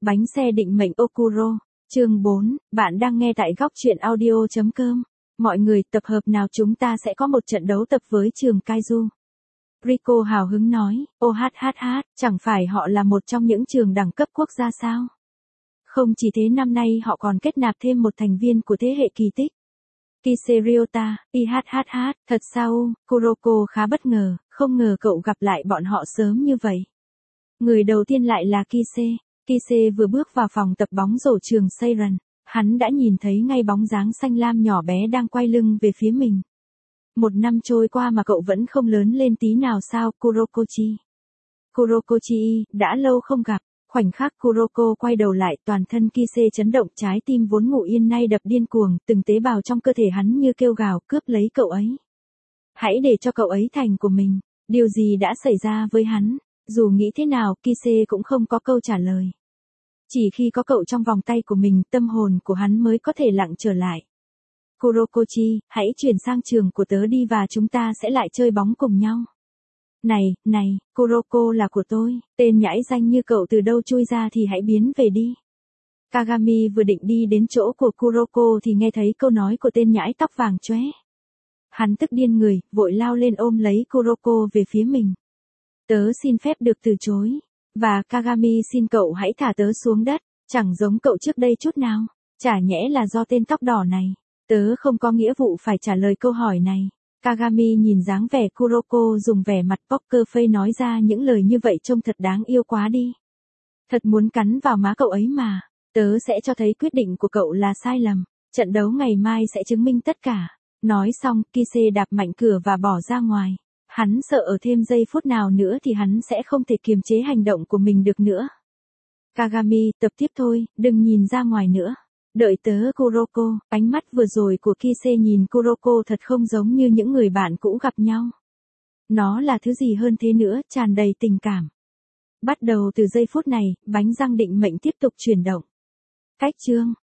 Bánh xe định mệnh Okuro, chương 4, bạn đang nghe tại góc truyện audio.com. Mọi người, tập hợp nào chúng ta sẽ có một trận đấu tập với trường Kaiju. Rico hào hứng nói, chẳng phải họ là một trong những trường đẳng cấp quốc gia sao? Không chỉ thế, năm nay họ còn kết nạp thêm một thành viên của thế hệ kỳ tích. Kise Ryota, thật sao? Kuroko khá bất ngờ, không ngờ cậu gặp lại bọn họ sớm như vậy. Người đầu tiên lại là Kise. Kise vừa bước vào phòng tập bóng rổ trường Seiran, hắn đã nhìn thấy ngay bóng dáng xanh lam nhỏ bé đang quay lưng về phía mình. Một năm trôi qua mà cậu vẫn không lớn lên tí nào sao, Kurokochi? Kurokochi, đã lâu không gặp. Khoảnh khắc Kuroko quay đầu lại, toàn thân Kise chấn động, trái tim vốn ngủ yên nay đập điên cuồng, từng tế bào trong cơ thể hắn như kêu gào, cướp lấy cậu ấy. Hãy để cho cậu ấy thành của mình. Điều gì đã xảy ra với hắn? Dù nghĩ thế nào, Kise cũng không có câu trả lời. Chỉ khi có cậu trong vòng tay của mình, tâm hồn của hắn mới có thể lặng trở lại. Kurokochi, hãy chuyển sang trường của tớ đi và chúng ta sẽ lại chơi bóng cùng nhau. Này, Kuroko là của tôi, tên nhãi danh như cậu từ đâu chui ra thì hãy biến về đi. Kagami vừa định đi đến chỗ của Kuroko thì nghe thấy câu nói của tên nhãi tóc vàng chóe. Hắn tức điên người, vội lao lên ôm lấy Kuroko về phía mình. Tớ xin phép được từ chối. Và Kagami xin cậu hãy thả tớ xuống đất, chẳng giống cậu trước đây chút nào. Chả nhẽ là do tên tóc đỏ này. Tớ không có nghĩa vụ phải trả lời câu hỏi này. Kagami nhìn dáng vẻ Kuroko dùng vẻ mặt poker face nói ra những lời như vậy trông thật đáng yêu quá đi. Thật muốn cắn vào má cậu ấy mà. Tớ sẽ cho thấy quyết định của cậu là sai lầm. Trận đấu ngày mai sẽ chứng minh tất cả. Nói xong, Kise đạp mạnh cửa và bỏ ra ngoài. Hắn sợ ở thêm giây phút nào nữa thì hắn sẽ không thể kiềm chế hành động của mình được nữa. Kagami, tập tiếp thôi, đừng nhìn ra ngoài nữa. Đợi tớ, Kuroko. Ánh mắt vừa rồi của Kise nhìn Kuroko thật không giống như những người bạn cũ gặp nhau. Nó là thứ gì hơn thế nữa, tràn đầy tình cảm. Bắt đầu từ giây phút này, bánh răng định mệnh tiếp tục chuyển động. Cách chương